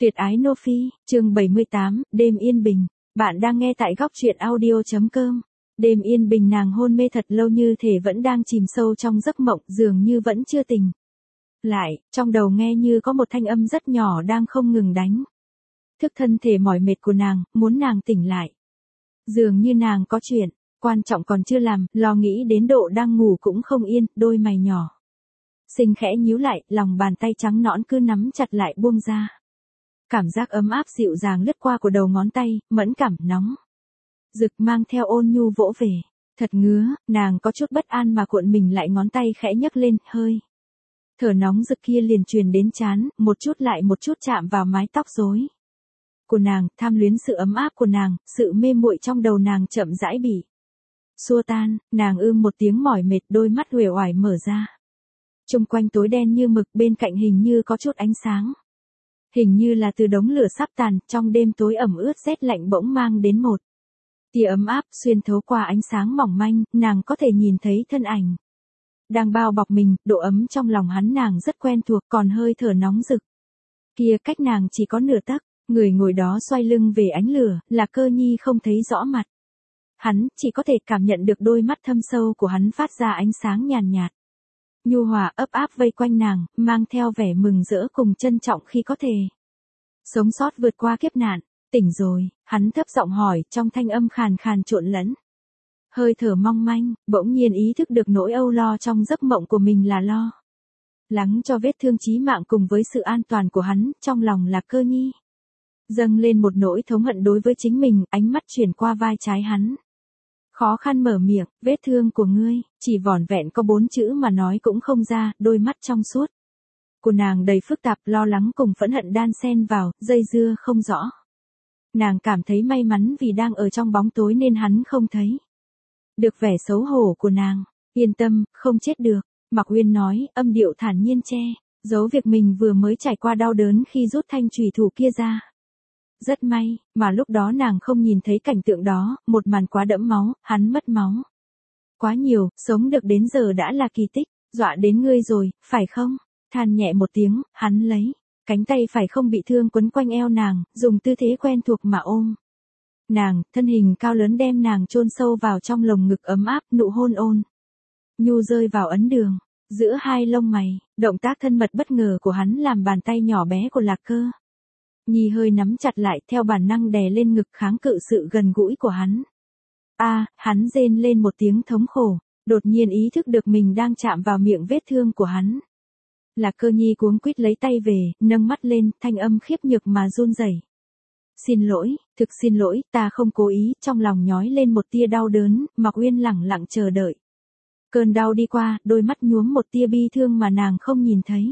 Tuyệt ái Nô Phi, chương 78, đêm yên bình. Bạn đang nghe tại góc truyện audio.com. Đêm yên bình, nàng hôn mê thật lâu như thể vẫn đang chìm sâu trong giấc mộng, dường như vẫn chưa tỉnh lại, trong đầu nghe như có một thanh âm rất nhỏ đang không ngừng đánh thức thân thể mỏi mệt của nàng, muốn nàng tỉnh lại. Dường như nàng có chuyện quan trọng còn chưa làm, lo nghĩ đến độ đang ngủ cũng không yên, đôi mày nhỏ xinh khẽ nhíu lại, lòng bàn tay trắng nõn cứ nắm chặt lại buông ra. Cảm giác ấm áp dịu dàng lướt qua của đầu ngón tay, mẫn cảm, nóng rực mang theo ôn nhu vỗ về. Thật ngứa, nàng có chút bất an mà cuộn mình lại, ngón tay khẽ nhấc lên, hơi thở nóng rực kia liền truyền đến trán, một chút lại một chút chạm vào mái tóc rối của nàng, tham luyến sự ấm áp của nàng, sự mê muội trong đầu nàng chậm rãi bị xua tan. Nàng một tiếng mỏi mệt, đôi mắt uể oải mở ra. Xung quanh tối đen như mực, bên cạnh hình như có chút ánh sáng. Hình như là từ đống lửa sắp tàn, trong đêm tối ẩm ướt rét lạnh bỗng mang đến một tia ấm áp xuyên thấu qua ánh sáng mỏng manh, nàng có thể nhìn thấy thân ảnh đang bao bọc mình, độ ấm trong lòng hắn nàng rất quen thuộc, còn hơi thở nóng rực kia cách nàng chỉ có nửa tấc. Người ngồi đó xoay lưng về ánh lửa, là Cơ Nhi không thấy rõ mặt hắn, chỉ có thể cảm nhận được đôi mắt thâm sâu của hắn phát ra ánh sáng nhàn nhạt, nhu hòa ấp áp vây quanh nàng, mang theo vẻ mừng rỡ cùng trân trọng khi có thể sống sót vượt qua kiếp nạn. Tỉnh rồi, hắn thấp giọng hỏi, trong thanh âm khàn khàn trộn lẫn hơi thở mong manh, bỗng nhiên ý thức được nỗi âu lo trong giấc mộng của mình là lo lắng cho vết thương chí mạng cùng với sự an toàn của hắn. Trong lòng là Cơ Nhi dâng lên một nỗi thống hận đối với chính mình, ánh mắt chuyển qua vai trái hắn. Khó khăn mở miệng, vết thương của ngươi, chỉ vỏn vẹn có 4 chữ mà nói cũng không ra, đôi mắt trong suốt của nàng đầy phức tạp, lo lắng cùng phẫn hận đan xen vào, dây dưa không rõ. Nàng cảm thấy may mắn vì đang ở trong bóng tối nên hắn không thấy được vẻ xấu hổ của nàng. Yên tâm, không chết được, Mạc Uyên nói, âm điệu thản nhiên che giấu việc mình vừa mới trải qua đau đớn khi rút thanh chùy thủ kia ra. Rất may, mà lúc đó nàng không nhìn thấy cảnh tượng đó, một màn quá đẫm máu, hắn mất máu quá nhiều, sống được đến giờ đã là kỳ tích. Dọa đến ngươi rồi, phải không? Than nhẹ một tiếng, hắn lấy cánh tay phải không bị thương quấn quanh eo nàng, dùng tư thế quen thuộc mà ôm nàng, thân hình cao lớn đem nàng chôn sâu vào trong lồng ngực ấm áp, nụ hôn ôn nhu rơi vào ấn đường giữa hai lông mày. Động tác thân mật bất ngờ của hắn làm bàn tay nhỏ bé của Lạc Cơ Nhi hơi nắm chặt lại, theo bản năng đè lên ngực kháng cự sự gần gũi của hắn. Hắn rên lên một tiếng thống khổ, đột nhiên ý thức được mình đang chạm vào miệng vết thương của hắn. Lạc Cơ Nhi cuống quýt lấy tay về, nâng mắt lên, thanh âm khiếp nhược mà run rẩy. Xin lỗi, thực xin lỗi, ta không cố ý. Trong lòng nhói lên một tia đau đớn, Mạc Uyên lẳng lặng chờ đợi cơn đau đi qua, đôi mắt nhuốm một tia bi thương mà nàng không nhìn thấy.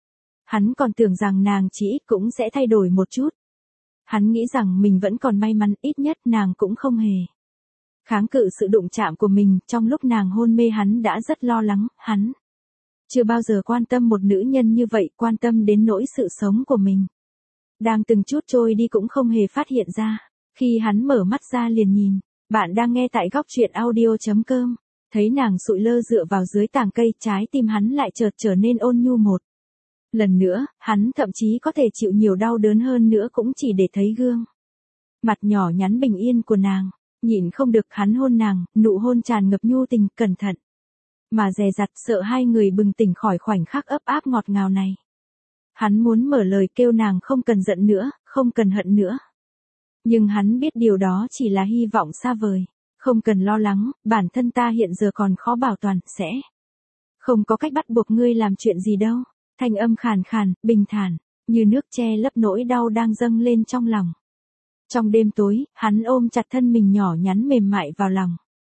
Hắn còn tưởng rằng nàng chỉ ít cũng sẽ thay đổi một chút. Hắn nghĩ rằng mình vẫn còn may mắn, ít nhất nàng cũng không hề kháng cự sự đụng chạm của mình. Trong lúc nàng hôn mê hắn đã rất lo lắng, hắn chưa bao giờ quan tâm một nữ nhân như vậy, quan tâm đến nỗi sự sống của mình đang từng chút trôi đi cũng không hề phát hiện ra. Khi hắn mở mắt ra liền nhìn. Bạn đang nghe tại góc truyện audio.com. Thấy nàng sụi lơ dựa vào dưới tàng cây, trái tim hắn lại chợt trở nên ôn nhu một lần nữa. Hắn thậm chí có thể chịu nhiều đau đớn hơn nữa cũng chỉ để thấy gương mặt nhỏ nhắn bình yên của nàng. Nhịn không được hắn hôn nàng, nụ hôn tràn ngập nhu tình, cẩn thận mà dè dặt, sợ hai người bừng tỉnh khỏi khoảnh khắc ấp áp ngọt ngào này. Hắn muốn mở lời kêu nàng không cần giận nữa, không cần hận nữa. Nhưng hắn biết điều đó chỉ là hy vọng xa vời. Không cần lo lắng, bản thân ta hiện giờ còn khó bảo toàn, sẽ không có cách bắt buộc ngươi làm chuyện gì đâu. Thanh âm khàn khàn, bình thản, như nước che lấp nỗi đau đang dâng lên trong lòng. Trong đêm tối, hắn ôm chặt thân mình nhỏ nhắn mềm mại vào lòng.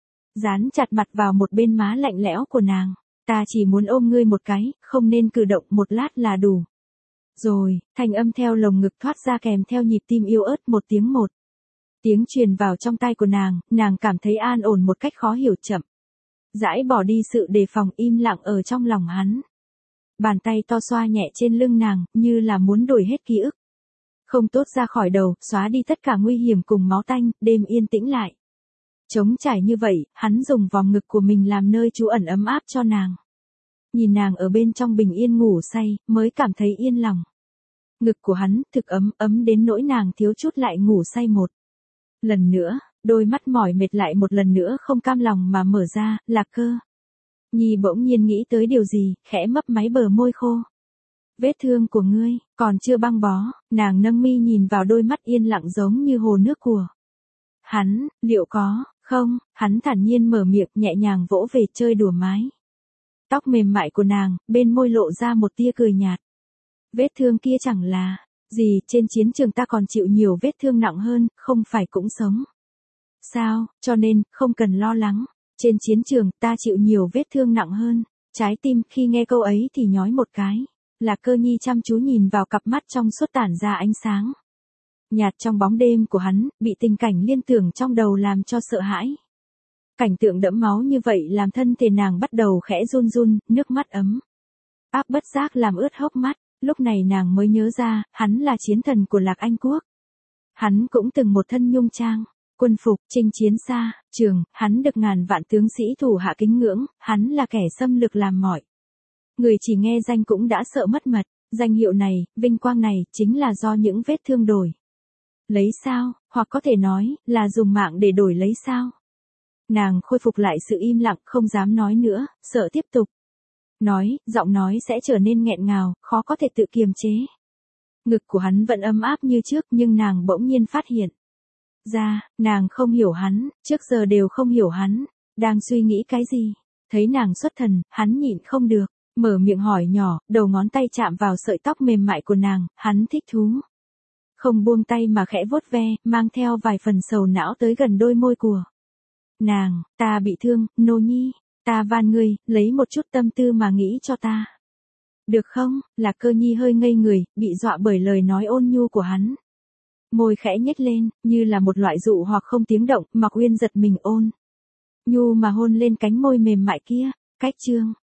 Dán chặt mặt vào một bên má lạnh lẽo của nàng. Ta chỉ muốn ôm ngươi một cái, không nên cử động một lát là đủ rồi. Thanh âm theo lồng ngực thoát ra kèm theo nhịp tim yếu ớt, một tiếng truyền vào trong tai của nàng cảm thấy an ổn một cách khó hiểu, chậm rãi bỏ đi sự đề phòng, im lặng ở trong lòng hắn. Bàn tay to xoa nhẹ trên lưng nàng, như là muốn đuổi hết ký ức không tốt ra khỏi đầu, xóa đi tất cả nguy hiểm cùng máu tanh. Đêm yên tĩnh lại trống trải như vậy, hắn dùng vòng ngực của mình làm nơi trú ẩn ấm áp cho nàng. Nhìn nàng ở bên trong bình yên ngủ say, mới cảm thấy yên lòng. Ngực của hắn thực ấm, ấm đến nỗi nàng thiếu chút lại ngủ say một lần nữa, đôi mắt mỏi mệt lại một lần nữa không cam lòng mà mở ra, Lạc Cơ. Nhi bỗng nhiên nghĩ tới điều gì, khẽ mấp máy bờ môi khô. Vết thương của ngươi, còn chưa băng bó, nàng nâng mi nhìn vào đôi mắt yên lặng giống như hồ nước của hắn, liệu có, không, hắn thản nhiên mở miệng nhẹ nhàng vỗ về chơi đùa mái. Tóc mềm mại của nàng, bên môi lộ ra một tia cười nhạt. Vết thương kia chẳng là gì, trên chiến trường ta còn chịu nhiều vết thương nặng hơn, không phải cũng sống. Sao, cho nên, không cần lo lắng. Trên chiến trường, ta chịu nhiều vết thương nặng hơn. Trái tim khi nghe câu ấy thì nhói một cái. Lạc Cơ Nhi chăm chú nhìn vào cặp mắt trong suốt tản ra ánh sáng nhạt trong bóng đêm của hắn, bị tình cảnh liên tưởng trong đầu làm cho sợ hãi. Cảnh tượng đẫm máu như vậy làm thân thể nàng bắt đầu khẽ run run, nước mắt ấm áp bất giác làm ướt hốc mắt. Lúc này nàng mới nhớ ra, hắn là chiến thần của Lạc Anh Quốc. Hắn cũng từng một thân nhung trang, quân phục, chinh chiến xa trường, hắn được ngàn vạn tướng sĩ thủ hạ kính ngưỡng, hắn là kẻ xâm lược làm mọi người chỉ nghe danh cũng đã sợ mất mật. Danh hiệu này, vinh quang này, chính là do những vết thương đổi lấy sao, hoặc có thể nói, là dùng mạng để đổi lấy sao. Nàng khôi phục lại sự im lặng, không dám nói nữa, sợ tiếp tục nói, giọng nói sẽ trở nên nghẹn ngào, khó có thể tự kiềm chế. Ngực của hắn vẫn ấm áp như trước, nhưng nàng bỗng nhiên phát hiện ra, nàng không hiểu hắn, trước giờ đều không hiểu hắn, đang suy nghĩ cái gì. Thấy nàng xuất thần, hắn nhịn không được, mở miệng hỏi nhỏ, đầu ngón tay chạm vào sợi tóc mềm mại của nàng, hắn thích thú. Không buông tay mà khẽ vuốt ve, mang theo vài phần sầu não tới gần đôi môi của nàng. Ta bị thương, Nô Nhi, ta van ngươi, lấy một chút tâm tư mà nghĩ cho ta. Được không? Lạc Cơ Nhi hơi ngây người, bị dọa bởi lời nói ôn nhu của hắn. Môi khẽ nhếch lên, như là một loại dụ hoặc không tiếng động, Mạc Uyên giật mình ôn nhu mà hôn lên cánh môi mềm mại kia. Cách chương